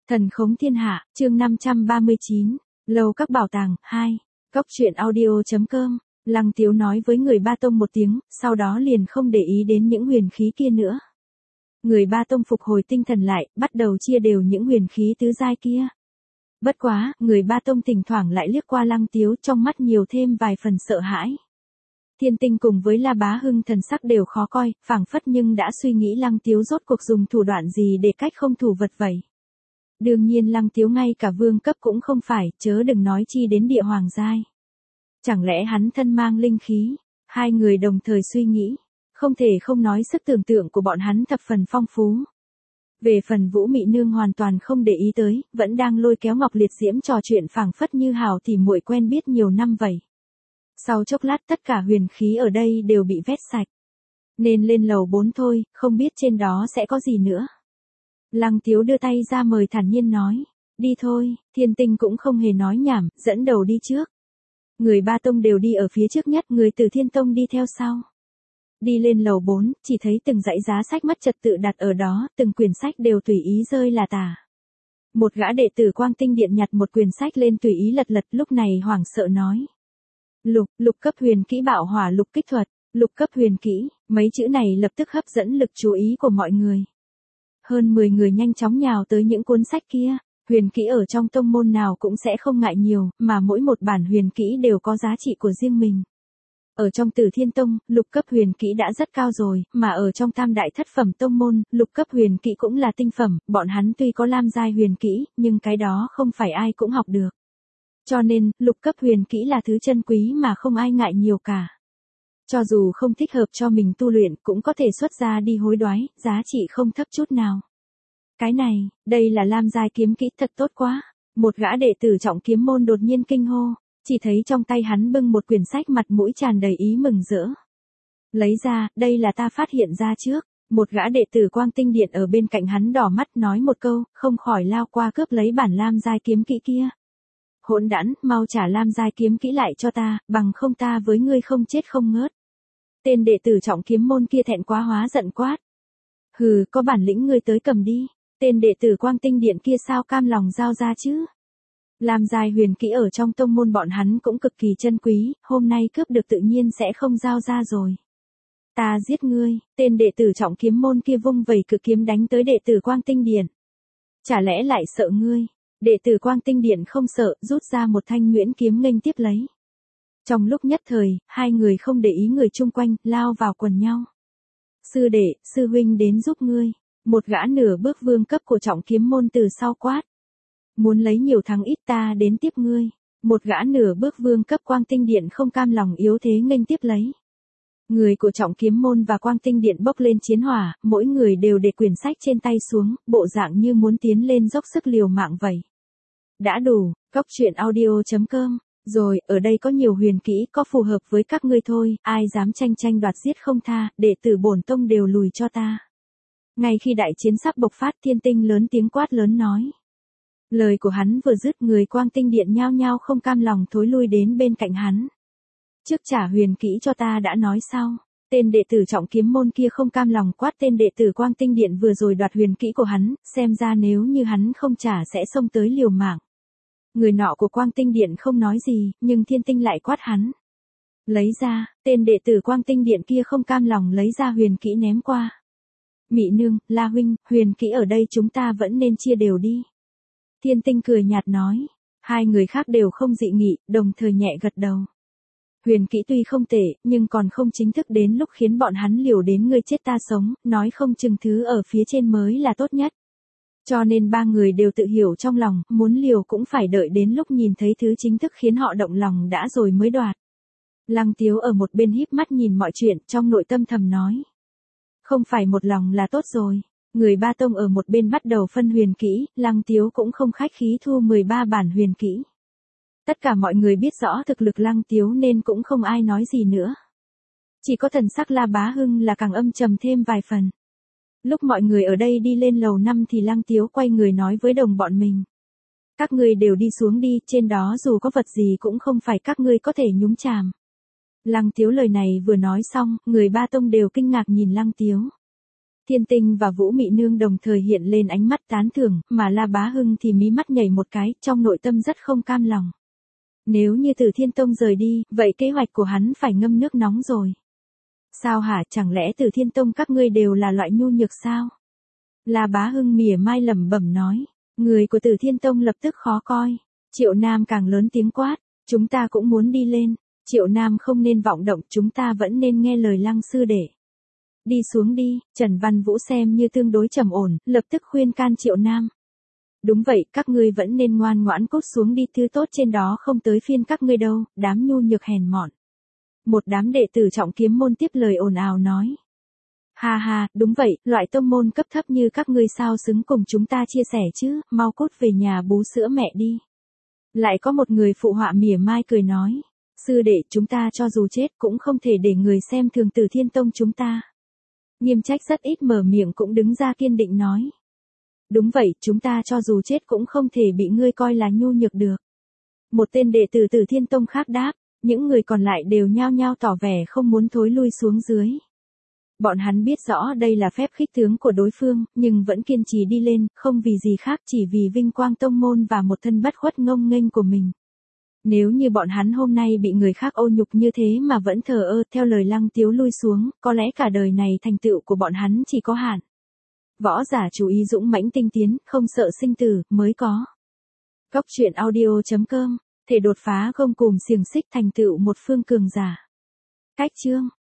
Thần khống thiên hạ, chương 539, Lầu các bảo tàng, 2. Góc truyện audio.com, Lăng Tiếu nói với người Ba Tông một tiếng, sau đó liền không để ý đến những huyền khí kia nữa. Người Ba Tông phục hồi tinh thần lại, bắt đầu chia đều những huyền khí tứ giai kia. Bất quá, người Ba Tông thỉnh thoảng lại liếc qua Lăng Tiếu, trong mắt nhiều thêm vài phần sợ hãi. Thiên Tinh cùng với La Bá Hưng thần sắc đều khó coi, phảng phất nhưng đã suy nghĩ Lăng Tiếu rốt cuộc dùng thủ đoạn gì để cách không thủ vật vậy. Đương nhiên Lăng Tiếu ngay cả vương cấp cũng không phải, chớ đừng nói chi đến địa hoàng giai. Chẳng lẽ hắn thân mang linh khí? Hai người đồng thời suy nghĩ, không thể không nói sức tưởng tượng của bọn hắn thập phần phong phú. Về phần Vũ Mị Nương hoàn toàn không để ý tới, vẫn đang lôi kéo Ngọc Liệt Diễm trò chuyện phảng phất như hào tỉ muội quen biết nhiều năm vậy. Sau chốc lát tất cả huyền khí ở đây đều bị vét sạch. Nên lên lầu 4 thôi, không biết trên đó sẽ có gì nữa. Lăng Tiếu đưa tay ra mời thản nhiên nói, đi thôi. Thiên Tinh cũng không hề nói nhảm, dẫn đầu đi trước. Người Ba Tông đều đi ở phía trước nhất, người từ Thiên Tông đi theo sau. Đi lên lầu 4, chỉ thấy từng dãy giá sách mất trật tự đặt ở đó, từng quyển sách đều tùy ý rơi là tả. Một gã đệ tử Quang Tinh Điện nhặt một quyển sách lên tùy ý lật lật, lúc này hoảng sợ nói. Lục cấp huyền kỹ bạo hỏa lục kích thuật, lục cấp huyền kỹ, mấy chữ này lập tức hấp dẫn lực chú ý của mọi người. Hơn 10 người nhanh chóng nhào tới những cuốn sách kia, huyền kỹ ở trong tông môn nào cũng sẽ không ngại nhiều, mà mỗi một bản huyền kỹ đều có giá trị của riêng mình. Ở trong Tử Thiên Tông, lục cấp huyền kỹ đã rất cao rồi, mà ở trong Tam Đại Thất Phẩm Tông môn, lục cấp huyền kỹ cũng là tinh phẩm, bọn hắn tuy có lam giai huyền kỹ, nhưng cái đó không phải ai cũng học được. Cho nên, lục cấp huyền kỹ là thứ chân quý mà không ai ngại nhiều cả. Cho dù không thích hợp cho mình tu luyện cũng có thể xuất ra đi hối đoái, giá trị không thấp chút nào. Cái này, đây là lam giai kiếm kỹ thật tốt quá. Một gã đệ tử Trọng Kiếm môn đột nhiên kinh hô, chỉ thấy trong tay hắn bưng một quyển sách mặt mũi tràn đầy ý mừng rỡ. Lấy ra, đây là ta phát hiện ra trước. Một gã đệ tử Quang Tinh Điện ở bên cạnh hắn đỏ mắt nói một câu, không khỏi lao qua cướp lấy bản lam giai kiếm kỹ kia. Hỗn đản, mau trả lam giai kiếm kỹ lại cho ta, bằng không ta với ngươi không chết không ngớt. Tên đệ tử Trọng Kiếm môn kia thẹn quá hóa giận quát. Hừ, có bản lĩnh ngươi tới cầm đi. Tên đệ tử Quang Tinh Điện kia sao cam lòng giao ra chứ? Lam giai huyền kỹ ở trong tông môn bọn hắn cũng cực kỳ chân quý, hôm nay cướp được tự nhiên sẽ không giao ra rồi. Ta giết ngươi. Tên đệ tử Trọng Kiếm môn kia vung vẩy cự kiếm đánh tới đệ tử Quang Tinh Điện. Chả lẽ lại sợ ngươi? Đệ tử Quang Tinh Điện không sợ, rút ra một thanh Nguyễn kiếm nghênh tiếp lấy. Trong lúc nhất thời, hai người không để ý người chung quanh, lao vào quần nhau. Sư đệ, sư huynh đến giúp ngươi. Một gã nửa bước vương cấp của Trọng Kiếm môn từ sau quát. Muốn lấy nhiều thắng ít ta đến tiếp ngươi. Một gã nửa bước vương cấp Quang Tinh Điện không cam lòng yếu thế nghênh tiếp lấy. Người của Trọng Kiếm môn và Quang Tinh Điện bốc lên chiến hỏa, mỗi người đều để quyển sách trên tay xuống, bộ dạng như muốn tiến lên dốc sức liều mạng vậy. Đã đủ, góc truyện audio.com. Rồi, ở đây có nhiều huyền kỹ có phù hợp với các ngươi thôi, ai dám tranh đoạt giết không tha, đệ tử bổn tông đều lùi cho ta. Ngay khi đại chiến sắp bộc phát, Thiên Tinh lớn tiếng quát lớn nói. Lời của hắn vừa dứt, người Quang Tinh Điện nhao nhao không cam lòng thối lui đến bên cạnh hắn. Trước trả huyền kỹ cho ta đã nói sau. Tên đệ tử Trọng Kiếm môn kia không cam lòng quát tên đệ tử Quang Tinh Điện vừa rồi đoạt huyền kỹ của hắn, xem ra nếu như hắn không trả sẽ xông tới liều mạng. Người nọ của Quang Tinh Điện không nói gì, nhưng Thiên Tinh lại quát hắn. Lấy ra, tên đệ tử Quang Tinh Điện kia không cam lòng lấy ra huyền kỹ ném qua. Mị Nương, La huynh, huyền kỹ ở đây chúng ta vẫn nên chia đều đi. Thiên Tinh cười nhạt nói. Hai người khác đều không dị nghị, đồng thời nhẹ gật đầu. Huyền kỹ tuy không tệ, nhưng còn không chính thức đến lúc khiến bọn hắn liều đến ngươi chết ta sống, nói không chừng thứ ở phía trên mới là tốt nhất. Cho nên ba người đều tự hiểu trong lòng, muốn liều cũng phải đợi đến lúc nhìn thấy thứ chính thức khiến họ động lòng đã rồi mới đoạt. Lăng Tiếu ở một bên híp mắt nhìn mọi chuyện, trong nội tâm thầm nói. Không phải một lòng là tốt rồi. Người Ba Tông ở một bên bắt đầu phân huyền kỹ, Lăng Tiếu cũng không khách khí thu 13 bản huyền kỹ. Tất cả mọi người biết rõ thực lực Lăng Tiếu nên cũng không ai nói gì nữa. Chỉ có thần sắc La Bá Hưng là càng âm trầm thêm vài phần. Lúc mọi người ở đây đi lên lầu 5 thì Lăng Tiếu quay người nói với đồng bọn mình. Các ngươi đều đi xuống đi, trên đó dù có vật gì cũng không phải các ngươi có thể nhúng chàm. Lăng Tiếu lời này vừa nói xong, người Ba Tông đều kinh ngạc nhìn Lăng Tiếu. Thiên Tinh và Vũ Mị Nương đồng thời hiện lên ánh mắt tán thưởng, mà La Bá Hưng thì mí mắt nhảy một cái, trong nội tâm rất không cam lòng. Nếu như Từ Thiên Tông rời đi, vậy kế hoạch của hắn phải ngâm nước nóng rồi. Sao hả, chẳng lẽ Từ Thiên Tông các ngươi đều là loại nhu nhược sao? La Bá Hưng mỉa mai lẩm bẩm nói, người của Từ Thiên Tông lập tức khó coi. Triệu Nam càng lớn tiếng quát, chúng ta cũng muốn đi lên. Triệu Nam không nên vọng động, chúng ta vẫn nên nghe lời Lăng sư đệ. Đi xuống đi, Trần Văn Vũ xem như tương đối trầm ổn, lập tức khuyên can Triệu Nam. Đúng vậy, các ngươi vẫn nên ngoan ngoãn cút xuống đi, thứ tốt trên đó không tới phiên các ngươi đâu, đám nhu nhược hèn mọn. Một đám đệ tử Trọng Kiếm môn tiếp lời ồn ào nói. Ha ha, đúng vậy, loại tông môn cấp thấp như các ngươi sao xứng cùng chúng ta chia sẻ chứ, mau cút về nhà bú sữa mẹ đi. Lại có một người phụ họa mỉa mai cười nói, sư đệ chúng ta cho dù chết cũng không thể để người xem thường Từ Thiên Tông chúng ta. Nghiêm Trách rất ít mở miệng cũng đứng ra kiên định nói. Đúng vậy, chúng ta cho dù chết cũng không thể bị ngươi coi là nhu nhược được. Một tên đệ tử Từ Thiên Tông khác đáp, những người còn lại đều nhao nhao tỏ vẻ không muốn thối lui xuống dưới. Bọn hắn biết rõ đây là phép khích tướng của đối phương, nhưng vẫn kiên trì đi lên, không vì gì khác chỉ vì vinh quang tông môn và một thân bất khuất ngông nghênh của mình. Nếu như bọn hắn hôm nay bị người khác ô nhục như thế mà vẫn thờ ơ, theo lời Lăng Tiếu lui xuống, có lẽ cả đời này thành tựu của bọn hắn chỉ có hạn. Võ giả chú ý dũng mãnh tinh tiến, không sợ sinh tử, mới có. Góc truyện audio.com, thể đột phá gông cùm xiềng xích thành tựu một phương cường giả. Cách chương